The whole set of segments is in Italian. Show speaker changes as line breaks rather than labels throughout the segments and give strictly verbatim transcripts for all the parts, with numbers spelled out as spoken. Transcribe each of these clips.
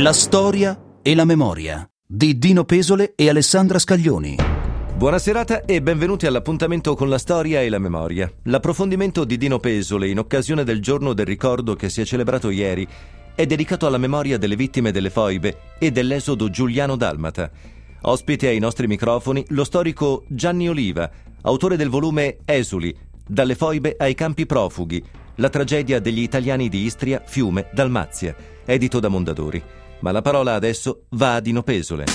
La storia e la memoria di Dino Pesole e Alessandra Scaglioni.
Buona serata e benvenuti all'appuntamento con la storia e la memoria. L'approfondimento di Dino Pesole in occasione del giorno del ricordo che si è celebrato ieri è dedicato alla memoria delle vittime delle foibe e dell'esodo giuliano-dalmata. Ospite ai nostri microfoni lo storico Gianni Oliva, autore del volume Esuli, dalle foibe ai campi profughi, la tragedia degli italiani di Istria, Fiume, Dalmazia, edito da Mondadori. Ma la parola adesso va a Dino Pesole.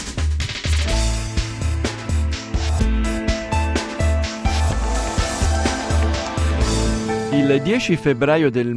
Il dieci febbraio del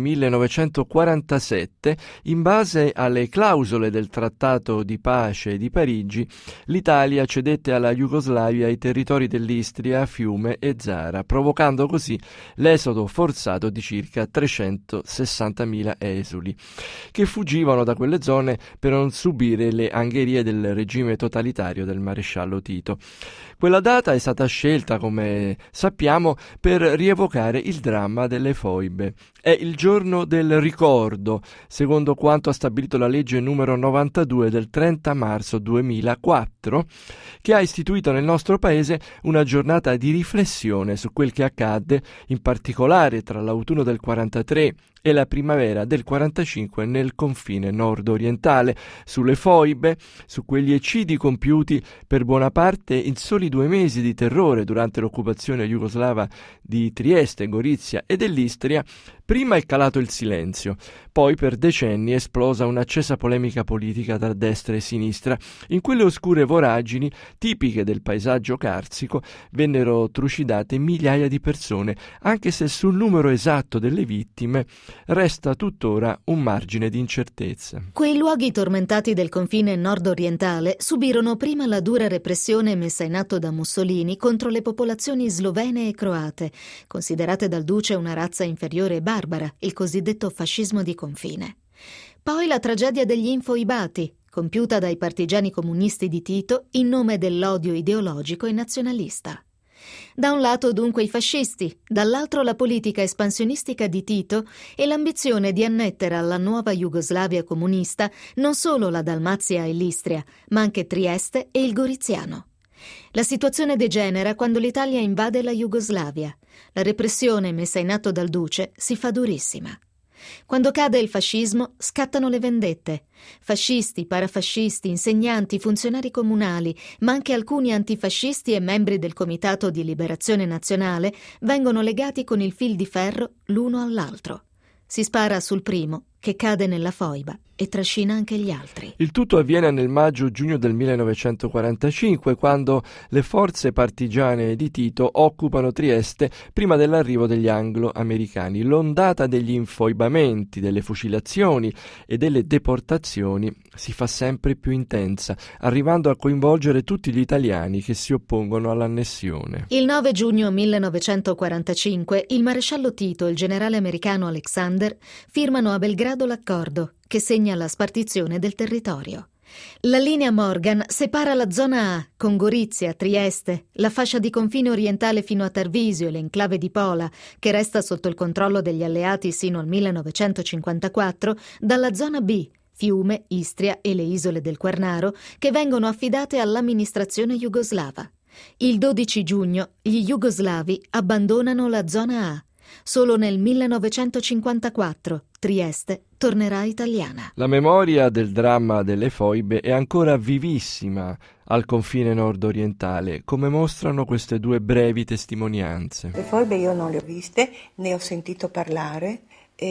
millenovecentoquarantasette, in base alle clausole del Trattato di pace di Parigi, l'Italia cedette alla Jugoslavia i territori dell'Istria, Fiume e Zara, provocando così l'esodo forzato di circa trecentosessantamila esuli, che fuggivano da quelle zone per non subire le angherie del regime totalitario del maresciallo Tito. Quella data è stata scelta, come sappiamo, per rievocare il dramma delle foibe. È il giorno del ricordo, secondo quanto ha stabilito la legge numero novantadue del trenta marzo duemilaquattro, che ha istituito nel nostro paese una giornata di riflessione su quel che accadde, in particolare tra l'autunno del quarantatré e la primavera del quarantacinque nel confine nord-orientale, sulle foibe, su quegli eccidi compiuti per buona parte in soli due mesi di terrore durante l'occupazione jugoslava di Trieste, Gorizia e dell'Istria. Prima è calato il silenzio, poi per decenni è esplosa un'accesa polemica politica tra destra e sinistra. In quelle oscure voragini, tipiche del paesaggio carsico, vennero trucidate migliaia di persone, anche se sul numero esatto delle vittime resta tuttora un margine di incertezza.
Quei luoghi tormentati del confine nord-orientale subirono prima la dura repressione messa in atto da Mussolini contro le popolazioni slovene e croate, considerate dal duce una razza inferiore e barbara, il cosiddetto fascismo di confine. Poi la tragedia degli infoibati, compiuta dai partigiani comunisti di Tito in nome dell'odio ideologico e nazionalista. Da un lato dunque i fascisti, dall'altro la politica espansionistica di Tito e l'ambizione di annettere alla nuova Jugoslavia comunista non solo la Dalmazia e l'Istria, ma anche Trieste e il Goriziano. La situazione degenera quando l'Italia invade la Jugoslavia. La repressione messa in atto dal duce si fa durissima. Quando cade il fascismo, scattano le vendette. Fascisti, parafascisti, insegnanti, funzionari comunali, ma anche alcuni antifascisti e membri del Comitato di Liberazione Nazionale vengono legati con il fil di ferro l'uno all'altro. Si spara sul primo, che cade nella foiba e trascina anche gli altri.
Il tutto avviene nel maggio-giugno del millenovecentoquarantacinque, quando le forze partigiane di Tito occupano Trieste prima dell'arrivo degli anglo-americani. L'ondata degli infoibamenti, delle fucilazioni e delle deportazioni si fa sempre più intensa, arrivando a coinvolgere tutti gli italiani che si oppongono all'annessione.
Il nove giugno millenovecentoquarantacinque il maresciallo Tito e il generale americano Alexander firmano a Belgrado l'accordo che segna la spartizione del territorio. La linea Morgan separa la zona A, con Gorizia, Trieste, la fascia di confine orientale fino a Tarvisio e l'enclave di Pola, che resta sotto il controllo degli alleati sino al millenovecentocinquantaquattro, dalla zona B, Fiume, Istria e le isole del Quarnaro, che vengono affidate all'amministrazione jugoslava. Il dodici giugno gli jugoslavi abbandonano la zona A. Solo nel millenovecentocinquantaquattro Trieste tornerà italiana.
La memoria del dramma delle foibe è ancora vivissima al confine nord-orientale, come mostrano queste due brevi testimonianze.
Le foibe io non le ho viste, ne ho sentito parlare,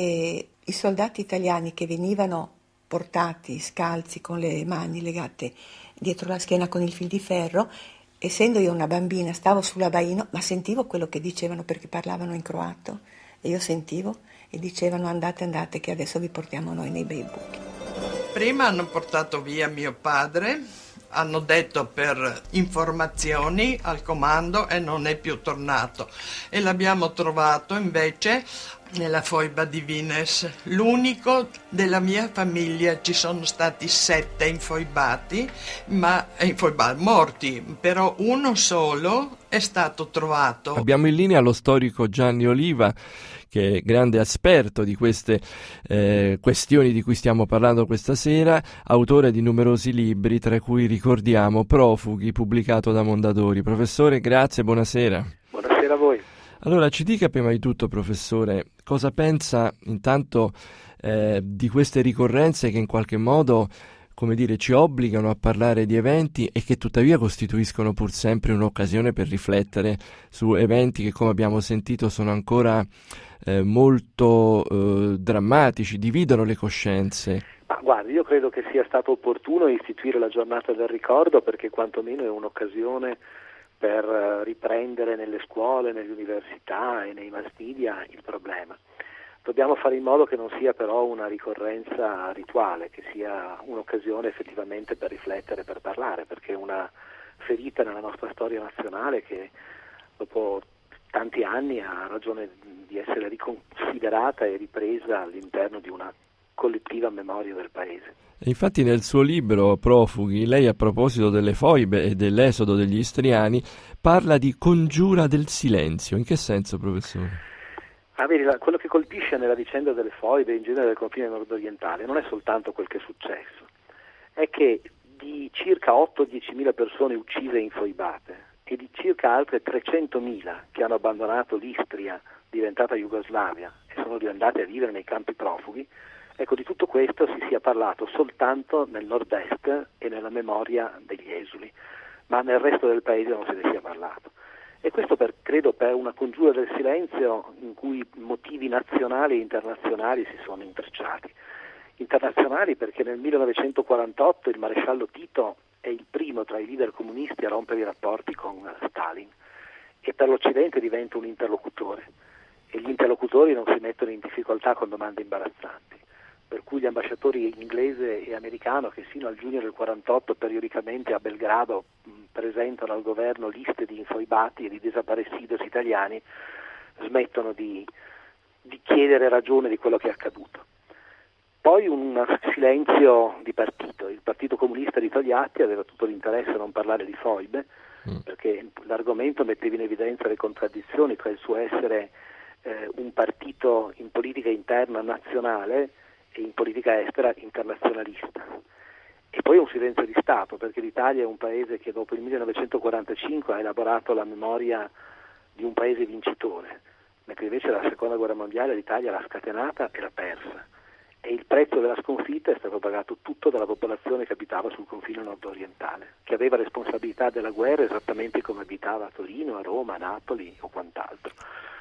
e i soldati italiani che venivano portati scalzi con le mani legate dietro la schiena con il fil di ferro, essendo io una bambina, stavo sull'abaino, ma sentivo quello che dicevano perché parlavano in croato e io sentivo e dicevano andate, andate che adesso vi portiamo noi nei bei buchi.
Prima hanno portato via mio padre, hanno detto per informazioni al comando e non è più tornato. E l'abbiamo trovato invece nella foiba di Vines, l'unico della mia famiglia. Ci sono stati sette infoibati, ma infoibati, morti, però uno solo è stato trovato.
Abbiamo in linea lo storico Gianni Oliva, che è grande esperto di queste eh, questioni di cui stiamo parlando questa sera, autore di numerosi libri, tra cui ricordiamo Profughi, pubblicato da Mondadori. Professore, grazie, buonasera.
Buonasera a voi.
Allora, ci dica prima di tutto, professore, cosa pensa intanto eh, di queste ricorrenze che in qualche modo, come dire, ci obbligano a parlare di eventi e che tuttavia costituiscono pur sempre un'occasione per riflettere su eventi che, come abbiamo sentito, sono ancora eh, molto eh, drammatici, dividono le coscienze.
Ma guardi, io credo che sia stato opportuno istituire la giornata del ricordo, perché quantomeno è un'occasione per riprendere nelle scuole, nelle università e nei mass media il problema. Dobbiamo fare in modo che non sia però una ricorrenza rituale, che sia un'occasione effettivamente per riflettere, per parlare, perché è una ferita nella nostra storia nazionale che dopo tanti anni ha ragione di essere riconsiderata e ripresa all'interno di una collettiva memoria del Paese.
Infatti nel suo libro Profughi, lei a proposito delle foibe e dell'esodo degli istriani parla di congiura del silenzio. In che senso, professore?
Ah, vedi, quello che colpisce nella vicenda delle foibe, in genere del confine nord-orientale, non è soltanto quel che è successo, è che di circa otto dieci mila persone uccise e infoibate e di circa altre trecentomila che hanno abbandonato l'Istria diventata Jugoslavia e sono andate a vivere nei campi profughi, ecco, di tutto questo si sia parlato soltanto nel nord-est e nella memoria degli esuli, ma nel resto del paese non se ne sia parlato. E questo per, credo per una congiura del silenzio in cui motivi nazionali e internazionali si sono intrecciati. Internazionali perché nel millenovecentoquarantotto il maresciallo Tito è il primo tra i leader comunisti a rompere i rapporti con Stalin e per l'Occidente diventa un interlocutore e gli interlocutori non si mettono in difficoltà con domande imbarazzanti. Per cui gli ambasciatori inglese e americano che sino al giugno del quarantotto periodicamente a Belgrado mh, presentano al governo liste di infoibati e di desaparecidos italiani smettono di, di chiedere ragione di quello che è accaduto. Poi un silenzio di partito, il Partito Comunista di Togliatti aveva tutto l'interesse a non parlare di foibe mm. perché l'argomento metteva in evidenza le contraddizioni tra il suo essere eh, un partito in politica interna nazionale e in politica estera internazionalista. E poi un silenzio di Stato, perché l'Italia è un paese che dopo il millenovecentoquarantacinque ha elaborato la memoria di un paese vincitore, mentre invece la seconda guerra mondiale l'Italia l'ha scatenata e l'ha persa. E il prezzo della sconfitta è stato pagato tutto dalla popolazione che abitava sul confine nord-orientale, che aveva responsabilità della guerra esattamente come abitava a Torino, a Roma, a Napoli o quant'altro.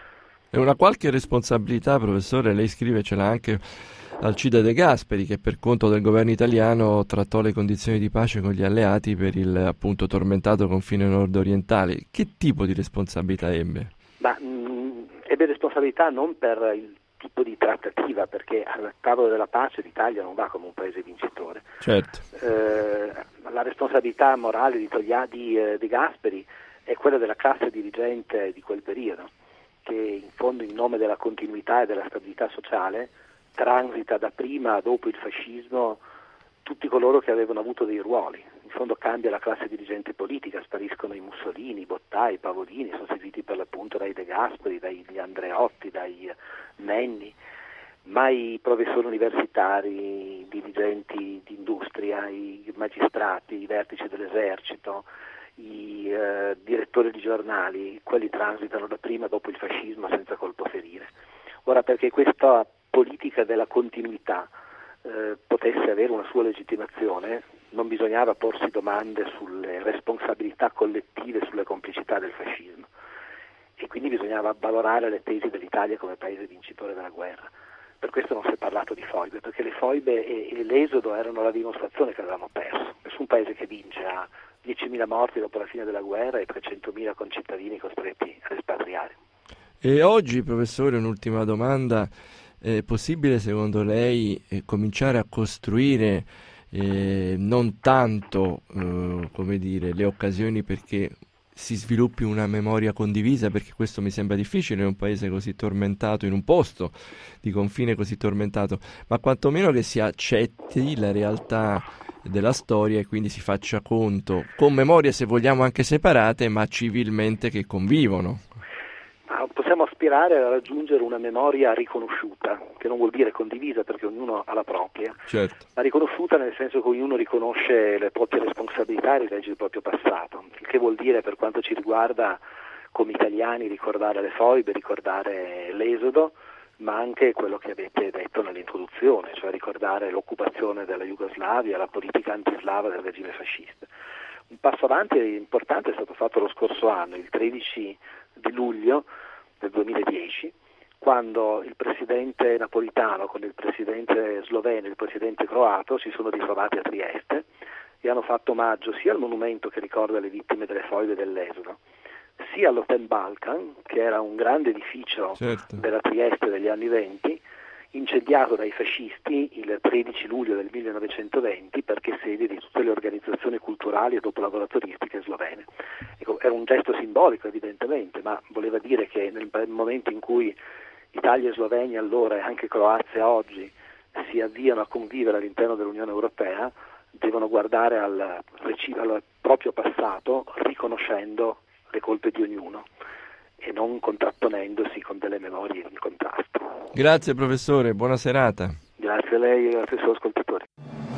E una qualche responsabilità, professore, lei scrive ce l'ha anche Alcide De Gasperi, che per conto del governo italiano trattò le condizioni di pace con gli alleati per il appunto tormentato confine nord-orientale. Che tipo di responsabilità ebbe?
Ma mh, ebbe responsabilità non per il tipo di trattativa, perché al tavolo della pace l'Italia non va come un paese vincitore.
Certo.
Eh, la responsabilità morale di, Toglia, di eh, De Gasperi è quella della classe dirigente di quel periodo, che in fondo in nome della continuità e della stabilità sociale transita da prima a dopo il fascismo tutti coloro che avevano avuto dei ruoli. In fondo cambia la classe dirigente politica, spariscono i Mussolini, i Bottai, i Pavolini, sono seguiti per l'appunto dai De Gasperi, dagli Andreotti, dai Nenni, ma i professori universitari, i dirigenti di industria, i magistrati, i vertici dell'esercito, i eh, direttori di giornali, quelli transitano da prima a dopo il fascismo senza colpo ferire. Ora, perché questa politica della continuità eh, potesse avere una sua legittimazione, non bisognava porsi domande sulle responsabilità collettive, sulle complicità del fascismo, e quindi bisognava avvalorare le tesi dell'Italia come paese vincitore della guerra. Per questo non si è parlato di foibe, perché le foibe e, e l'esodo erano la dimostrazione che avevamo perso. Nessun paese che vince ha diecimila morti dopo la fine della guerra e trecentomila concittadini costretti ad espatriare.
E oggi, professore, un'ultima domanda. È possibile, secondo lei, eh, cominciare a costruire eh, non tanto eh, come dire, le occasioni perché si sviluppi una memoria condivisa, perché questo mi sembra difficile in un paese così tormentato, in un posto di confine così tormentato, ma quantomeno che si accetti la realtà della storia e quindi si faccia conto, con memorie se vogliamo anche separate, ma civilmente che convivono.
Possiamo aspirare a raggiungere una memoria riconosciuta, che non vuol dire condivisa perché ognuno ha la propria,
certo,
ma riconosciuta nel senso che ognuno riconosce le proprie responsabilità e rilegge il proprio passato, il che vuol dire, per quanto ci riguarda come italiani, ricordare le foibe, ricordare l'Esodo, ma anche quello che avete detto nell'introduzione, cioè ricordare l'occupazione della Jugoslavia, la politica antislava del regime fascista. Un passo avanti importante è stato fatto lo scorso anno, il tredici di luglio del duemiladieci, quando il presidente napolitano con il presidente sloveno e il presidente croato si sono ritrovati a Trieste e hanno fatto omaggio sia al monumento che ricorda le vittime delle foibe dell'Esodo, sia all'Hotel Balkan, che era un grande edificio, certo, della Trieste degli anni venti, incendiato dai fascisti il tredici luglio del millenovecentoventi perché sede di tutte le organizzazioni culturali e dopolaboratoristiche slovene. Ecco, era un gesto simbolico evidentemente, ma voleva dire che nel momento in cui Italia e Slovenia allora e anche Croazia oggi si avviano a convivere all'interno dell'Unione Europea, devono guardare al, al proprio passato riconoscendo le colpe di ognuno e non contrapponendosi con delle memorie in contrasto.
Grazie professore, buona serata.
Grazie a lei e ai suoi ascoltatori.